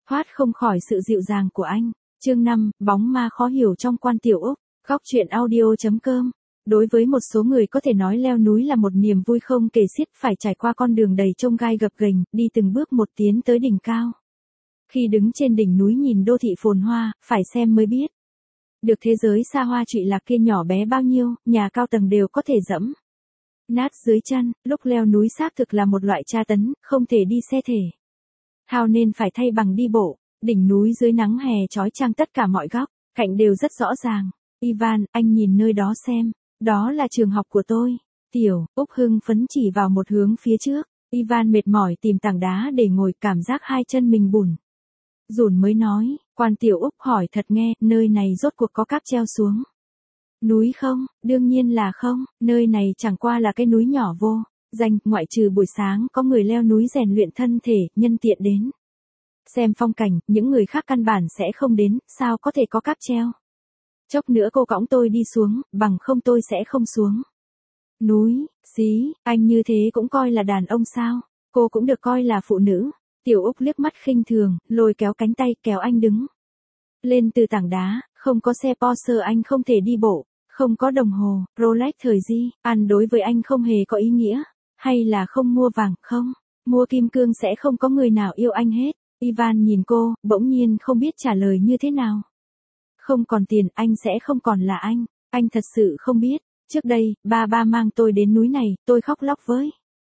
thoát không khỏi sự dịu dàng của anh. Chương 5, bóng ma khó hiểu trong Quan Tiểu Úc. Góc truyện audio.com. Đối với một số người có thể nói leo núi là một niềm vui không kể xiết, phải trải qua con đường đầy chông gai gập ghềnh, đi từng bước một tiến tới đỉnh cao. Khi đứng trên đỉnh núi nhìn đô thị phồn hoa, phải xem mới biết được thế giới xa hoa trụy lạc kia nhỏ bé bao nhiêu, nhà cao tầng đều có thể dẫm nát dưới chân. Lúc leo núi xác thực là một loại tra tấn, không thể đi xe thể thao nên phải thay bằng đi bộ. Đỉnh núi dưới nắng hè chói chang, tất cả mọi góc cạnh đều rất rõ ràng. Ivan, anh nhìn nơi đó xem, đó là trường học của tôi. Tiểu Úc hưng phấn chỉ vào một hướng phía trước. Ivan mệt mỏi tìm tảng đá để ngồi, cảm giác hai chân mình bủn rủn mới nói. Quan Tiểu Úc hỏi thật nghe, nơi này rốt cuộc có cáp treo xuống núi không? Đương nhiên là không, nơi này chẳng qua là cái núi nhỏ vô danh, ngoại trừ buổi sáng có người leo núi rèn luyện thân thể, nhân tiện đến xem phong cảnh, những người khác căn bản sẽ không đến, sao có thể có cáp treo. Chốc nữa cô cõng tôi đi xuống, bằng không tôi sẽ không xuống núi. Xí, anh như thế cũng coi là đàn ông sao? Cô cũng được coi là phụ nữ. Tiểu Úc liếc mắt khinh thường, lôi kéo cánh tay kéo anh đứng lên từ tảng đá. Không có xe Porsche anh không thể đi bộ, không có đồng hồ Rolex thời Di An đối với anh không hề có ý nghĩa. Hay là không mua vàng, không mua kim cương sẽ không có người nào yêu anh hết. Ivan nhìn cô, bỗng nhiên không biết trả lời như thế nào. Không còn tiền, anh sẽ không còn là anh thật sự không biết. Trước đây, ba mang tôi đến núi này, tôi khóc lóc với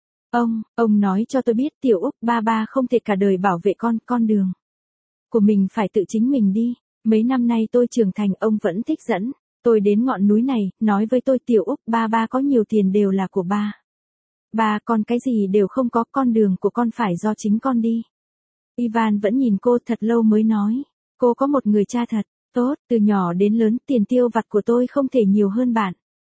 ông nói cho tôi biết Tiểu Úc, ba không thể cả đời bảo vệ con đường của mình phải tự chính mình đi. Mấy năm nay tôi trưởng thành, ông vẫn thích dẫn tôi đến ngọn núi này, nói với tôi Tiểu Úc, ba có nhiều tiền đều là của ba con cái gì đều không có, con đường của con phải do chính con đi. Ivan vẫn nhìn cô thật lâu mới nói, cô có một người cha thật tốt, từ nhỏ đến lớn tiền tiêu vặt của tôi không thể nhiều hơn bạn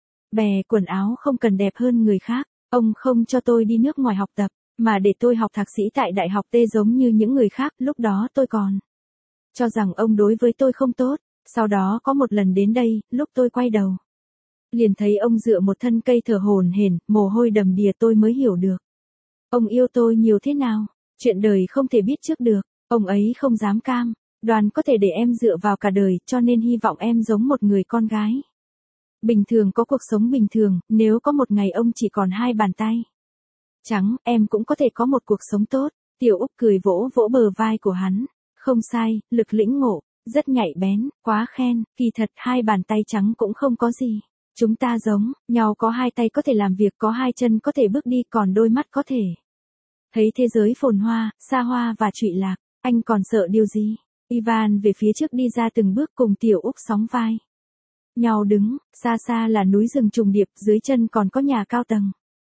bè, quần áo không cần đẹp hơn người khác. Ông không cho tôi đi nước ngoài học tập, mà để tôi học thạc sĩ tại Đại học T giống như những người khác. Lúc đó tôi còn cho rằng ông đối với tôi không tốt. Sau đó có một lần đến đây, lúc tôi quay đầu liền thấy ông dựa một thân cây thở hổn hển, mồ hôi đầm đìa, tôi mới hiểu được ông yêu tôi nhiều thế nào. Chuyện đời không thể biết trước được, ông ấy không dám cam đoan có thể để em dựa vào cả đời, cho nên hy vọng em giống một người con gái bình thường, có cuộc sống bình thường. Nếu có một ngày ông chỉ còn hai bàn tay trắng, em cũng có thể có một cuộc sống tốt. Tiểu Úc cười vỗ vỗ bờ vai của hắn. Không sai, lực lĩnh ngộ, rất nhạy bén, quá khen. Kỳ thật hai bàn tay trắng cũng không có gì. Chúng ta giống nhau, có hai tay có thể làm việc, có hai chân có thể bước đi, còn đôi mắt có thể thấy thế giới phồn hoa, xa hoa và trụy lạc. Anh còn sợ điều gì? Ivan về phía trước đi ra từng bước, cùng Tiểu Úc sóng vai nhau đứng. Xa xa là núi rừng trùng điệp, dưới chân còn có nhà cao tầng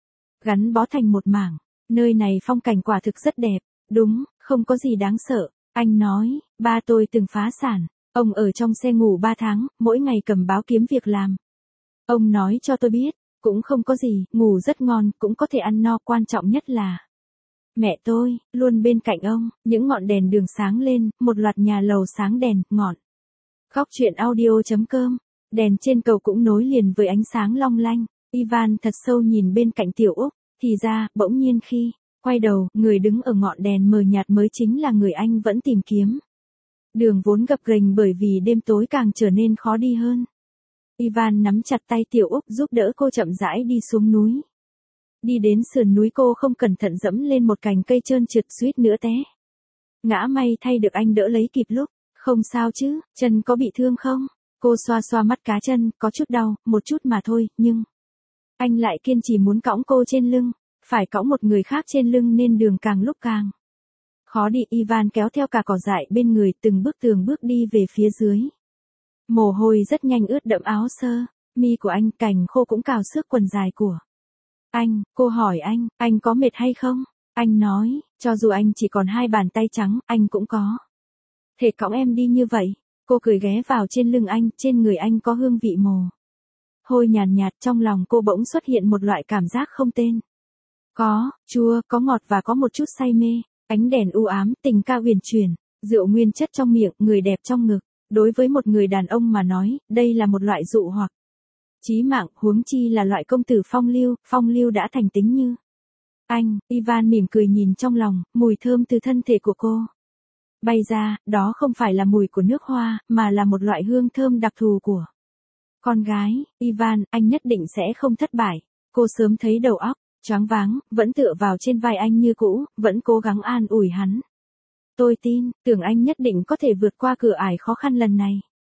gắn bó thành một mảng. Nơi này phong cảnh quả thực rất đẹp. Đúng, không có gì đáng sợ. Anh nói, ba tôi từng phá sản. Ông ở trong xe ngủ 3 tháng, mỗi ngày cầm báo kiếm việc làm. Ông nói cho tôi biết, cũng không có gì, ngủ rất ngon, cũng có thể ăn no, quan trọng nhất là mẹ tôi luôn bên cạnh ông. Những ngọn đèn đường sáng lên, một loạt nhà lầu sáng đèn ngọn. Góc truyện audio.com. Đèn trên cầu cũng nối liền với ánh sáng long lanh. Ivan thật sâu nhìn bên cạnh Tiểu Úc, thì ra, bỗng nhiên khi quay đầu, người đứng ở ngọn đèn mờ nhạt mới chính là người anh vẫn tìm kiếm. Đường vốn gập ghềnh bởi vì đêm tối càng trở nên khó đi hơn. Ivan nắm chặt tay Tiểu Úc, giúp đỡ cô chậm rãi đi xuống núi. Đi đến sườn núi, cô không cẩn thận dẫm lên một cành cây trơn trượt, suýt nữa té ngã. May thay được anh đỡ lấy kịp lúc. Không sao chứ, chân có bị thương không? Cô xoa xoa mắt cá chân, có chút đau, một chút mà thôi, nhưng anh lại kiên trì muốn cõng cô trên lưng. Phải cõng một người khác trên lưng nên đường càng lúc càng khó đi. Ivan kéo theo cả cỏ dại bên người, từng bước đi về phía dưới. Mồ hôi rất nhanh ướt đẫm áo sơ mi của anh, cành khô cũng cào xước quần dài của anh. Cô hỏi anh có mệt hay không? Anh nói, cho dù anh chỉ còn hai bàn tay trắng, anh cũng có thể cõng em đi như vậy. Cô cười ghé vào trên lưng anh, trên người anh có hương vị mồ hôi nhàn nhạt. Trong lòng cô bỗng xuất hiện một loại cảm giác không tên. Có chua, có ngọt và có một chút say mê. Ánh đèn u ám, tình ca huyền chuyển, rượu nguyên chất trong miệng, người đẹp trong ngực. Đối với một người đàn ông mà nói, đây là một loại dụ hoặc chí mạng, huống chi là loại công tử phong lưu đã thành tính như anh. Ivan mỉm cười nhìn trong lòng, mùi thơm từ thân thể của cô bay ra, đó không phải là mùi của nước hoa, mà là một loại hương thơm đặc thù của con gái. Ivan, anh nhất định sẽ không thất bại. Cô sớm thấy đầu óc choáng váng, vẫn tựa vào trên vai anh như cũ, vẫn cố gắng an ủi hắn. Tôi tin, tưởng anh nhất định có thể vượt qua cửa ải khó khăn lần này.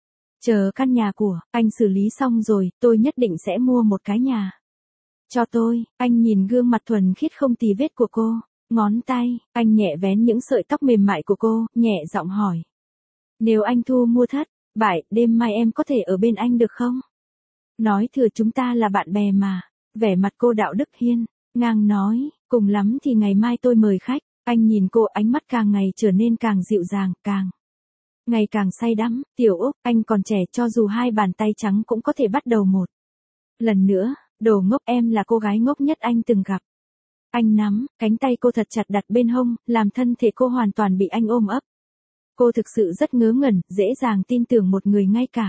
Chờ căn nhà của anh xử lý xong rồi, tôi nhất định sẽ mua một cái nhà. Cho tôi. Anh nhìn gương mặt thuần khiết không tì vết của cô, ngón tay, anh nhẹ vén những sợi tóc mềm mại của cô, nhẹ giọng hỏi. Nếu anh thu mua thất bại, đêm mai em có thể ở bên anh được không? Nói thừa chúng ta là bạn bè mà. Vẻ mặt cô đạo đức hiên ngang nói, cùng lắm thì ngày mai tôi mời khách. Anh nhìn cô, ánh mắt càng ngày trở nên càng dịu dàng, càng ngày càng say đắm. Tiểu Úc, anh còn trẻ, cho dù hai bàn tay trắng cũng có thể bắt đầu một lần nữa. Đồ ngốc, em là cô gái ngốc nhất anh từng gặp. Anh nắm cánh tay cô thật chặt đặt bên hông, làm thân thể cô hoàn toàn bị anh ôm ấp. Cô thực sự rất ngớ ngẩn, dễ dàng tin tưởng một người ngay cả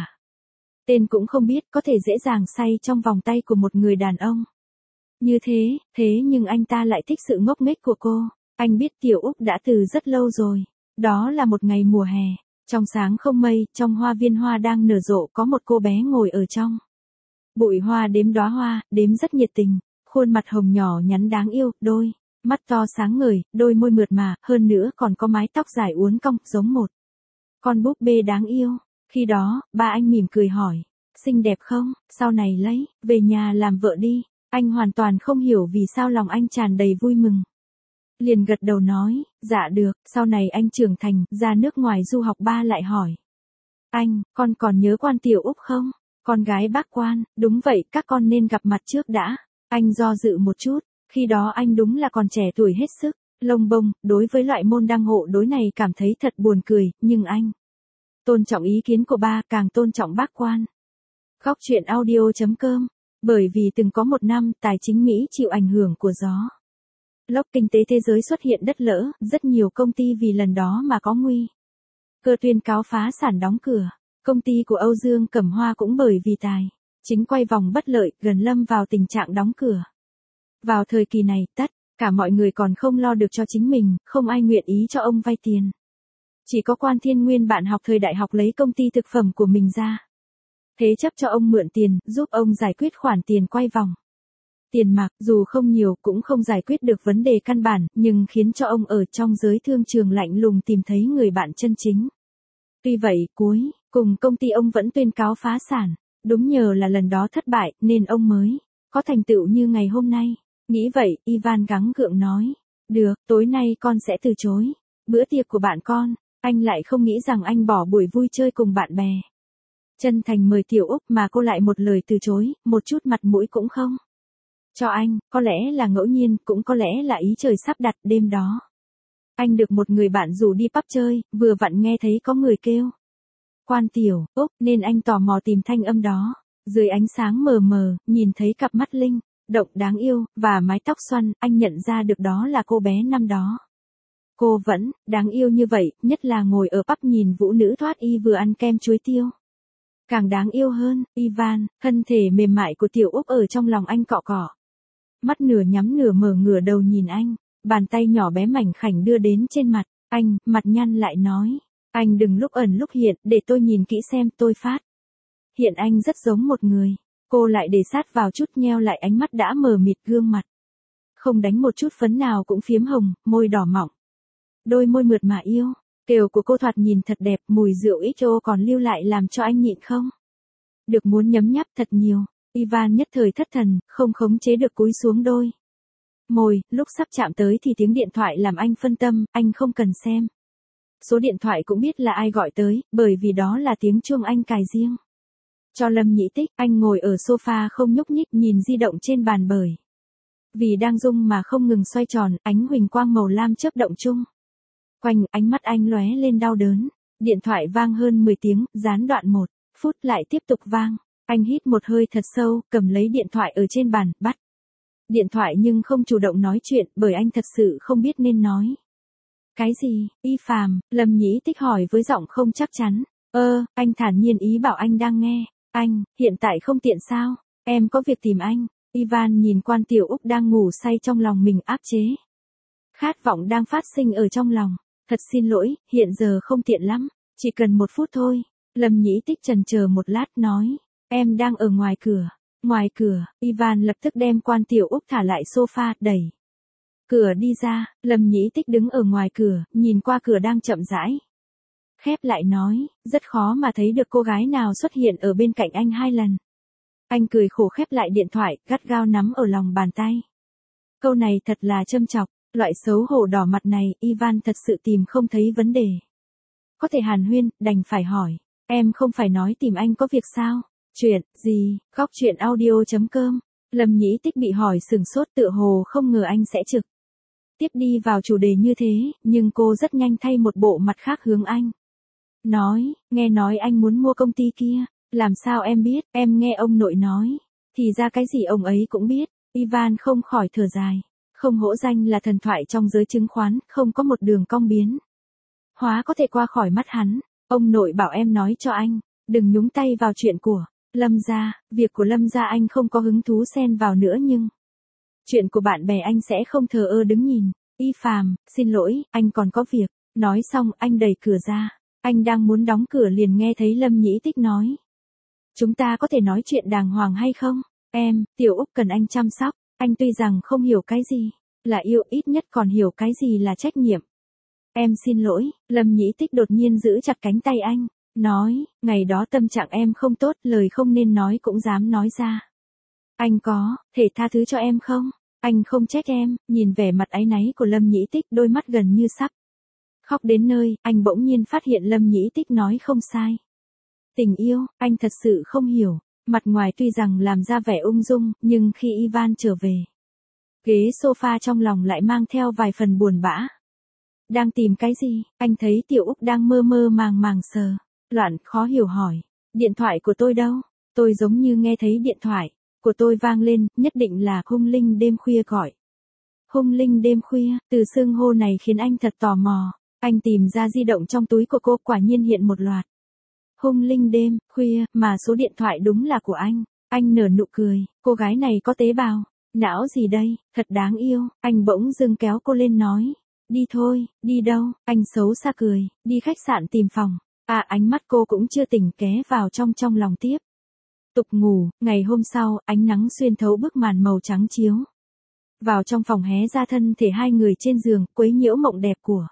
tên cũng không biết có thể dễ dàng say trong vòng tay của một người đàn ông. Như thế nhưng anh ta lại thích sự ngốc nghếch của cô. Anh biết Tiểu Úc đã từ rất lâu rồi. Đó là một ngày mùa hè, trong sáng không mây, trong hoa viên hoa đang nở rộ có một cô bé ngồi ở trong bụi hoa đếm đóa hoa, đếm rất nhiệt tình, khuôn mặt hồng nhỏ nhắn đáng yêu, đôi mắt to sáng ngời, đôi môi mượt mà, hơn nữa còn có mái tóc dài uốn cong, giống một con búp bê đáng yêu. Khi đó, ba anh mỉm cười hỏi, xinh đẹp không, sau này lấy về nhà làm vợ đi. Anh hoàn toàn không hiểu vì sao lòng anh tràn đầy vui mừng. Liền gật đầu nói, dạ được. Sau này anh trưởng thành, ra nước ngoài du học, ba lại hỏi. Anh, con còn nhớ quan Tiểu Úc không? Con gái bác quan, đúng vậy, các con nên gặp mặt trước đã. Anh do dự một chút, khi đó anh đúng là còn trẻ tuổi hết sức, lông bông, đối với loại môn đăng hộ đối này cảm thấy thật buồn cười, nhưng anh tôn trọng ý kiến của ba, càng tôn trọng bác quan. Góc truyện audio.com. Bởi vì từng có một năm, tài chính Mỹ chịu ảnh hưởng của gió lốc kinh tế thế giới xuất hiện đất lở, rất nhiều công ty vì lần đó mà có nguy cơ tuyên cáo phá sản đóng cửa. Công ty của Âu Dương Cẩm Hoa cũng bởi vì tài chính quay vòng bất lợi, gần lâm vào tình trạng đóng cửa. Vào thời kỳ này, tất cả mọi người còn không lo được cho chính mình, không ai nguyện ý cho ông vay tiền. Chỉ có Quan Thiên Nguyên, bạn học thời đại học, lấy công ty thực phẩm của mình ra thế chấp cho ông mượn tiền, giúp ông giải quyết khoản tiền quay vòng. Tiền mặc dù không nhiều cũng không giải quyết được vấn đề căn bản, nhưng khiến cho ông ở trong giới thương trường lạnh lùng tìm thấy người bạn chân chính. Tuy vậy, cuối cùng công ty ông vẫn tuyên cáo phá sản. Đúng nhờ là lần đó thất bại, nên ông mới có thành tựu như ngày hôm nay. Nghĩ vậy, Ivan gắng gượng nói. Được, tối nay con sẽ từ chối bữa tiệc của bạn con. Anh lại không nghĩ rằng anh bỏ buổi vui chơi cùng bạn bè chân thành mời Tiểu Úc mà cô lại một lời từ chối, một chút mặt mũi cũng không cho anh. Có lẽ là ngẫu nhiên, cũng có lẽ là ý trời sắp đặt. Đêm đó, anh được một người bạn rủ đi pub chơi, vừa vặn nghe thấy có người kêu Quan Tiểu Úc, nên anh tò mò tìm thanh âm đó. Dưới ánh sáng mờ mờ, nhìn thấy cặp mắt linh động đáng yêu, và mái tóc xoăn, anh nhận ra được đó là cô bé năm đó. Cô vẫn đáng yêu như vậy, nhất là ngồi ở pub nhìn vũ nữ thoát y vừa ăn kem chuối tiêu. Càng đáng yêu hơn, Ivan, thân thể mềm mại của Tiểu Úc ở trong lòng anh cọ cọ. Mắt nửa nhắm nửa mở, ngửa đầu nhìn anh, bàn tay nhỏ bé mảnh khảnh đưa đến trên mặt anh, mặt nhăn lại nói. Anh đừng lúc ẩn lúc hiện, để tôi nhìn kỹ xem tôi phát hiện anh rất giống một người. Cô lại để sát vào chút, nheo lại ánh mắt đã mờ mịt, gương mặt không đánh một chút phấn nào cũng phiếm hồng, môi đỏ mọng, đôi môi mượt mà yêu kiều của cô thoạt nhìn thật đẹp, mùi rượu XO còn lưu lại làm cho anh nhịn không được muốn nhấm nháp thật nhiều. Ivan nhất thời thất thần, không khống chế được cúi xuống đôi môi. Lúc sắp chạm tới thì tiếng điện thoại làm anh phân tâm, anh không cần xem số điện thoại cũng biết là ai gọi tới, bởi vì đó là tiếng chuông anh cài riêng cho Lâm Nhĩ Tích. Anh ngồi ở sofa không nhúc nhích, nhìn di động trên bàn, bởi vì đang rung mà không ngừng xoay tròn, ánh huỳnh quang màu lam chớp động chung quanh, ánh mắt anh lóe lên đau đớn. Điện thoại vang hơn 10 tiếng, gián đoạn 1 phút lại tiếp tục vang. Anh hít một hơi thật sâu, cầm lấy điện thoại ở trên bàn, bắt điện thoại nhưng không chủ động nói chuyện, bởi anh thật sự không biết nên nói cái gì. Y Phàm, Lâm Nhĩ Tích hỏi với giọng không chắc chắn. Anh thản nhiên ý bảo anh đang nghe. Anh, hiện tại không tiện sao? Em có việc tìm anh. Ivan nhìn Quan Tiểu Úc đang ngủ say, trong lòng mình áp chế khát vọng đang phát sinh ở trong lòng. Thật xin lỗi, hiện giờ không tiện lắm, chỉ cần 1 phút thôi. Lâm Nhĩ Tích chần chờ một lát nói, em đang ở ngoài cửa. Ngoài cửa, Ivan lập tức đem Quan Tiểu Úc thả lại sofa, đẩy cửa đi ra. Lâm Nhĩ Tích đứng ở ngoài cửa, nhìn qua cửa đang chậm rãi khép lại nói, rất khó mà thấy được cô gái nào xuất hiện ở bên cạnh anh 2 lần. Anh cười khổ khép lại điện thoại, gắt gao nắm ở lòng bàn tay. Câu này thật là châm chọc, loại xấu hổ đỏ mặt này, Ivan thật sự tìm không thấy vấn đề. Có thể hàn huyên, đành phải hỏi, em không phải nói tìm anh có việc sao? Chuyện gì? Góc chuyện audio.com. Lâm Nhĩ Tích bị hỏi sừng sốt, tựa hồ không ngờ anh sẽ trực tiếp đi vào chủ đề như thế, nhưng cô rất nhanh thay một bộ mặt khác hướng anh. Nói, nghe nói anh muốn mua công ty kia, làm sao em biết, em nghe ông nội nói, thì ra cái gì ông ấy cũng biết. Ivan không khỏi thở dài, không hổ danh là thần thoại trong giới chứng khoán, không có một đường cong biến hóa có thể qua khỏi mắt hắn. Ông nội bảo em nói cho anh, đừng nhúng tay vào chuyện của Lâm gia, việc của Lâm gia anh không có hứng thú xen vào nữa, nhưng chuyện của bạn bè anh sẽ không thờ ơ đứng nhìn. Y Phàm, xin lỗi, anh còn có việc. Nói xong, anh đẩy cửa ra. Anh đang muốn đóng cửa liền nghe thấy Lâm Nhĩ Tích nói, chúng ta có thể nói chuyện đàng hoàng hay không? Em, Tiểu Úc cần anh chăm sóc. Anh tuy rằng không hiểu cái gì là yêu, ít nhất còn hiểu cái gì là trách nhiệm. Em xin lỗi. Lâm Nhĩ Tích đột nhiên giữ chặt cánh tay anh, nói, ngày đó tâm trạng em không tốt, lời không nên nói cũng dám nói ra. Anh có thể tha thứ cho em không? Anh không trách em. Nhìn vẻ mặt áy náy của Lâm Nhĩ Tích, đôi mắt gần như sắp khóc đến nơi, anh bỗng nhiên phát hiện Lâm Nhĩ Tích nói không sai. Tình yêu, anh thật sự không hiểu. Mặt ngoài tuy rằng làm ra vẻ ung dung, nhưng khi Ivan trở về ghế sofa trong lòng lại mang theo vài phần buồn bã. Đang tìm cái gì? Anh thấy Tiểu Úc đang mơ mơ màng màng sờ loạn, khó hiểu hỏi, điện thoại của tôi đâu? Tôi giống như nghe thấy điện thoại của tôi vang lên, nhất định là Hung Linh đêm khuya gọi. Hung Linh đêm khuya, từ xưng hô này khiến anh thật tò mò. Anh tìm ra di động trong túi của cô, quả nhiên hiện một loạt Hung Linh đêm khuya, mà số điện thoại đúng là của anh. Anh nở nụ cười, cô gái này có tế bào não gì đây, thật đáng yêu. Anh bỗng dưng kéo cô lên nói, đi thôi. Đi đâu? Anh xấu xa cười, đi khách sạn tìm phòng. À, ánh mắt cô cũng chưa tỉnh ké vào trong lòng tiếp tục ngủ. Ngày hôm sau, ánh nắng xuyên thấu bức màn màu trắng chiếu vào trong phòng, hé ra thân thể 2 người trên giường, quấy nhiễu mộng đẹp của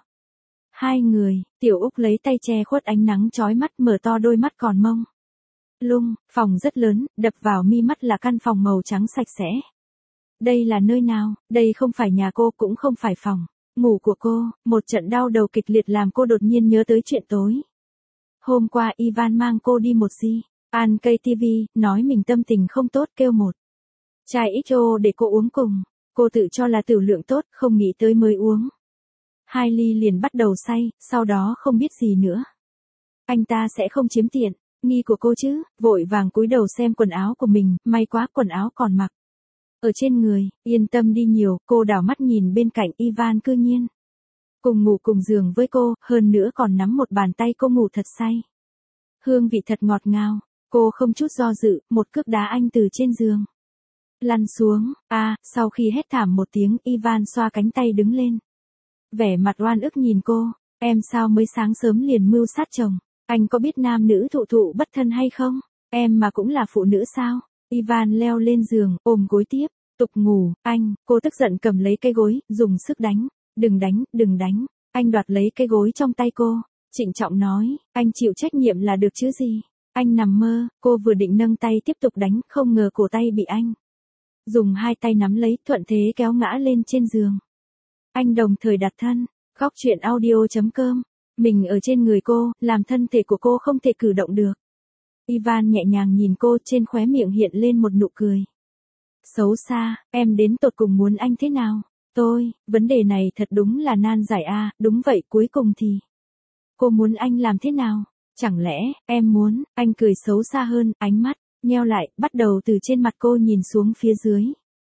2 người. Tiểu Úc lấy tay che khuất ánh nắng chói mắt, mở to đôi mắt còn mông lung. Phòng rất lớn, đập vào mi mắt là căn phòng màu trắng sạch sẽ. Đây là nơi nào? Đây không phải nhà cô, cũng không phải phòng ngủ của cô. Một trận đau đầu kịch liệt làm cô đột nhiên nhớ tới chuyện tối hôm qua Ivan mang cô đi một gì An cây TV, nói mình tâm tình không tốt, kêu một chai XO để cô uống cùng. Cô tự cho là tửu lượng tốt, không nghĩ tới mới uống 2 ly liền bắt đầu say, sau đó không biết gì nữa. Anh ta sẽ không chiếm tiện nghi của cô chứ? Vội vàng cúi đầu xem quần áo của mình, may quá quần áo còn mặc ở trên người. Yên tâm đi nhiều. Cô đảo mắt nhìn bên cạnh, Ivan cư nhiên cùng ngủ cùng giường với cô, hơn nữa còn nắm một bàn tay cô ngủ thật say. Hương vị thật ngọt ngào. Cô không chút do dự, một cước đá anh từ trên giường lăn xuống. Sau khi hét thảm một tiếng, Ivan xoa cánh tay đứng lên, vẻ mặt oan ức nhìn cô. Em sao mới sáng sớm liền mưu sát chồng? Anh có biết nam nữ thụ thụ bất thân hay không? Em mà cũng là phụ nữ sao? Ivan leo lên giường, ôm gối tiếp tục ngủ. Cô tức giận cầm lấy cây gối, dùng sức đánh. Đừng đánh, đừng đánh. Anh đoạt lấy cây gối trong tay cô, trịnh trọng nói, anh chịu trách nhiệm là được chứ gì. Anh nằm mơ. Cô vừa định nâng tay tiếp tục đánh, không ngờ cổ tay bị anh dùng 2 tay nắm lấy, thuận thế kéo ngã lên trên giường. Anh đồng thời đặt thân. Góc chuyện audio.com. Mình ở trên người cô, làm thân thể của cô không thể cử động được. Ivan nhẹ nhàng nhìn cô, trên khóe miệng hiện lên một nụ cười xấu xa. Em đến tột cùng muốn anh thế nào? Vấn đề này thật đúng là nan giải a. Đúng vậy, cuối cùng thì cô muốn anh làm thế nào? Chẳng lẽ em muốn? Anh cười xấu xa hơn, ánh mắt nheo lại, bắt đầu từ trên mặt cô nhìn xuống phía dưới.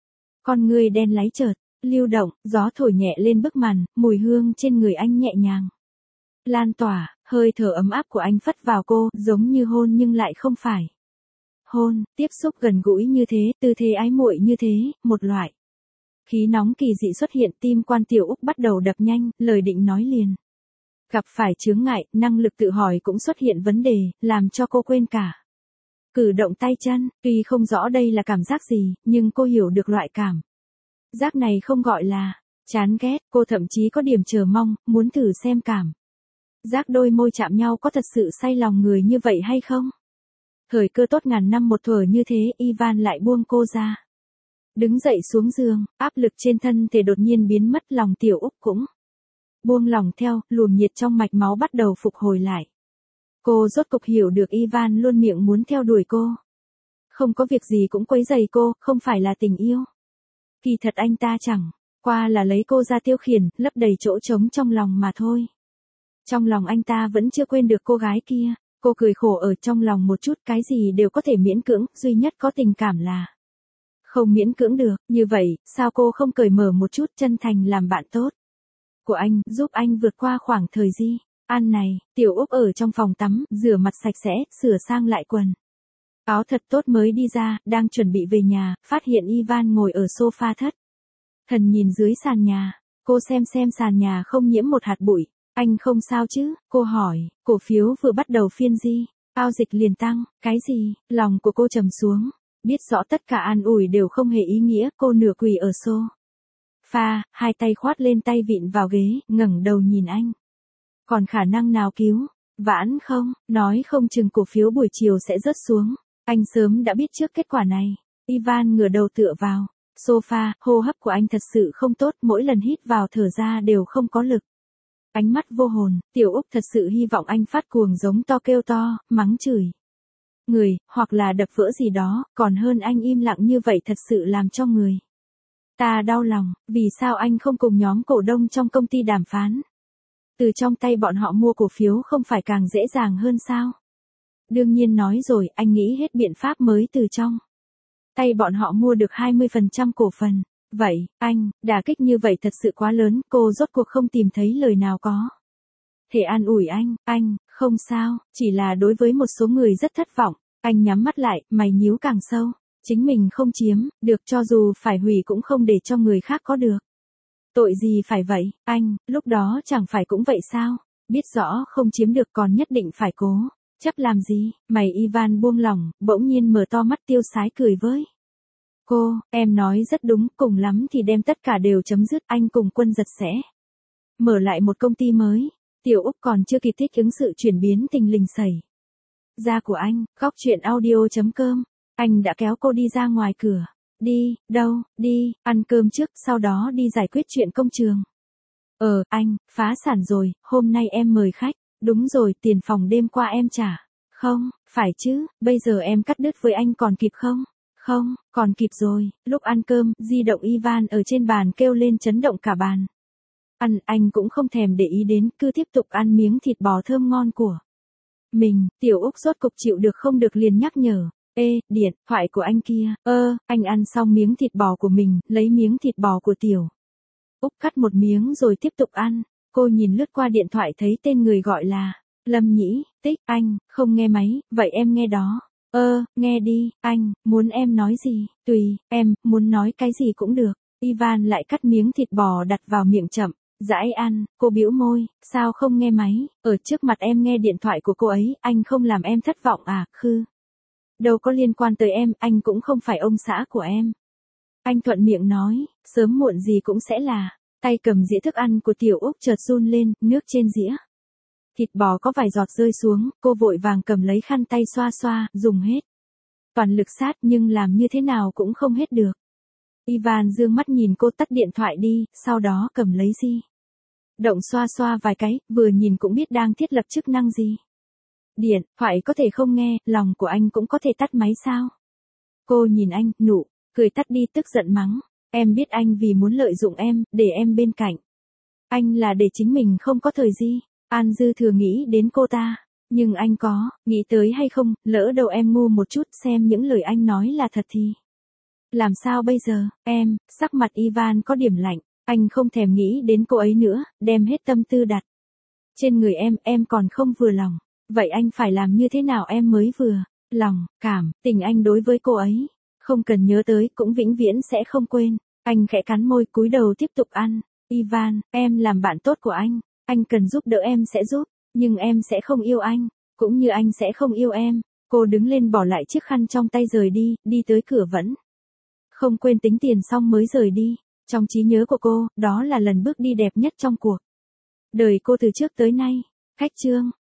Con người đen láy chợt lưu động, gió thổi nhẹ lên bức màn, mùi hương trên người anh nhẹ nhàng lan tỏa, hơi thở ấm áp của anh phất vào cô, giống như hôn nhưng lại không phải hôn. Tiếp xúc gần gũi như thế, tư thế ái muội như thế, một loại khí nóng kỳ dị xuất hiện. Tim Quan Tiểu Úc bắt đầu đập nhanh, lời định nói liền Gặp phải chướng ngại, năng lực tự hỏi cũng xuất hiện vấn đề, làm cho cô quên cả cử động tay chân. Tuy không rõ đây là cảm giác gì, nhưng cô hiểu được loại cảm giác này không gọi là chán ghét, cô thậm chí có điểm chờ mong, muốn thử xem cảm giác đôi môi chạm nhau có thật sự say lòng người như vậy hay không. Thời cơ tốt ngàn năm một thuở như thế, Ivan lại buông cô ra. Đứng dậy xuống giường, áp lực trên thân thể đột nhiên biến mất, lòng Tiểu Úc cũng buông lỏng theo, luồng nhiệt trong mạch máu bắt đầu phục hồi lại. Cô rốt cục hiểu được Ivan luôn miệng muốn theo đuổi cô. Không có việc gì cũng quấy rầy cô, không phải là tình yêu. Kỳ thật anh ta chẳng qua là lấy cô ra tiêu khiển, lấp đầy chỗ trống trong lòng mà thôi. Trong lòng anh ta vẫn chưa quên được cô gái kia. Cô cười khổ ở trong lòng một chút, cái gì đều có thể miễn cưỡng, duy nhất có tình cảm là không miễn cưỡng được. Như vậy, sao cô không cởi mở một chút, chân thành làm bạn tốt của anh, giúp anh vượt qua khoảng thời gian này. Tiểu Úc ở trong phòng tắm, rửa mặt sạch sẽ, sửa sang lại quần áo thật tốt mới đi ra, đang chuẩn bị về nhà, phát hiện Ivan ngồi ở sofa thất thần nhìn dưới sàn nhà. Cô xem sàn nhà không nhiễm một hạt bụi. Anh không sao chứ? Cô hỏi. Cổ phiếu vừa bắt đầu phiên giao dịch liền tăng. Cái gì? Lòng của cô trầm xuống. Biết rõ tất cả an ủi đều không hề ý nghĩa, cô nửa quỳ ở sofa, hai tay khoát lên tay vịn vào ghế, ngẩng đầu nhìn anh. Còn khả năng nào cứu vãn không? Nói không chừng cổ phiếu buổi chiều sẽ rớt xuống. Anh sớm đã biết trước kết quả này. Ivan ngửa đầu tựa vào sofa, hô hấp của anh thật sự không tốt, mỗi lần hít vào thở ra đều không có lực. Ánh mắt vô hồn, Tiểu Úc thật sự hy vọng anh phát cuồng giống to kêu to, mắng chửi người, hoặc là đập vỡ gì đó, còn hơn anh im lặng như vậy thật sự làm cho người ta đau lòng. Vì sao anh không cùng nhóm cổ đông trong công ty đàm phán? Từ trong tay bọn họ mua cổ phiếu không phải càng dễ dàng hơn sao? Đương nhiên nói rồi, anh nghĩ hết biện pháp mới từ trong tay bọn họ mua được 20% cổ phần. Vậy, anh, đả kích như vậy thật sự quá lớn, cô rốt cuộc không tìm thấy lời nào có thể an ủi anh, không sao, chỉ là đối với một số người rất thất vọng. Anh nhắm mắt lại, mày nhíu càng sâu. Chính mình không chiếm được, cho dù phải hủy cũng không để cho người khác có được. Tội gì phải vậy, anh, lúc đó chẳng phải cũng vậy sao? Biết rõ không chiếm được còn nhất định phải cố chấp làm gì? Mày Ivan buông lỏng, bỗng nhiên mở to mắt tiêu sái cười với cô. Em nói rất đúng, cùng lắm thì đem tất cả đều chấm dứt, anh cùng Quân Giật sẽ mở lại một công ty mới. Tiểu Úc còn chưa kịp thích ứng sự chuyển biến thình lình xảy ra của anh. Góc truyện audio.com. Anh đã kéo cô đi ra ngoài cửa. Đi, đâu, đi, ăn cơm trước, sau đó đi giải quyết chuyện công trường. Anh, phá sản rồi, hôm nay em mời khách. Đúng rồi, tiền phòng đêm qua em trả. Không, phải chứ, bây giờ em cắt đứt với anh còn kịp không? Không, còn kịp rồi. Lúc ăn cơm, di động Ivan ở trên bàn kêu lên chấn động cả bàn. Anh cũng không thèm để ý đến, cứ tiếp tục ăn miếng thịt bò thơm ngon của mình. Tiểu Úc rốt cục chịu được không được liền nhắc nhở. Điện thoại của anh kia. Anh ăn xong miếng thịt bò của mình, lấy miếng thịt bò của Tiểu Úc cắt một miếng rồi tiếp tục ăn. Cô nhìn lướt qua điện thoại thấy tên người gọi là Lâm Nhĩ. Tích, anh, không nghe máy, vậy em nghe đó. Nghe đi, anh, muốn em nói gì? Tùy, em, muốn nói cái gì cũng được. Ivan lại cắt miếng thịt bò đặt vào miệng chậm rãi ăn. Cô bĩu môi, sao không nghe máy? Ở trước mặt em nghe điện thoại của cô ấy, anh không làm em thất vọng à? Khư. Đâu có liên quan tới em, anh cũng không phải ông xã của em. Anh thuận miệng nói, sớm muộn gì cũng sẽ là. Tay cầm dĩa thức ăn của Tiểu Úc chợt run lên, nước trên dĩa thịt bò có vài giọt rơi xuống, cô vội vàng cầm lấy khăn tay xoa xoa, dùng hết toàn lực sát nhưng làm như thế nào cũng không hết được. Ivan dương mắt nhìn cô tắt điện thoại đi, sau đó cầm lấy di động xoa xoa vài cái, vừa nhìn cũng biết đang thiết lập chức năng gì. Điện thoại có thể không nghe, lòng của anh cũng có thể tắt máy sao? Cô nhìn anh, nụ cười tắt đi tức giận mắng. Em biết anh vì muốn lợi dụng em, để em bên cạnh anh là để chính mình không có thời gì. An Dư thừa nghĩ đến cô ta. Nhưng anh có nghĩ tới hay không, lỡ đâu em ngu một chút xem những lời anh nói là thật thì làm sao bây giờ? Em, sắc mặt Ivan có điểm lạnh. Anh không thèm nghĩ đến cô ấy nữa, đem hết tâm tư đặt trên người em còn không vừa lòng. Vậy anh phải làm như thế nào em mới vừa lòng, cảm, tình anh đối với cô ấy? Không cần nhớ tới, cũng vĩnh viễn sẽ không quên. Anh khẽ cắn môi cúi đầu tiếp tục ăn. Ivan, em làm bạn tốt của anh. Anh cần giúp đỡ em sẽ giúp, nhưng em sẽ không yêu anh, cũng như anh sẽ không yêu em. Cô đứng lên bỏ lại chiếc khăn trong tay rời đi, đi tới cửa vẫn không quên tính tiền xong mới rời đi. Trong trí nhớ của cô, đó là lần bước đi đẹp nhất trong cuộc đời cô từ trước tới nay. Khách chương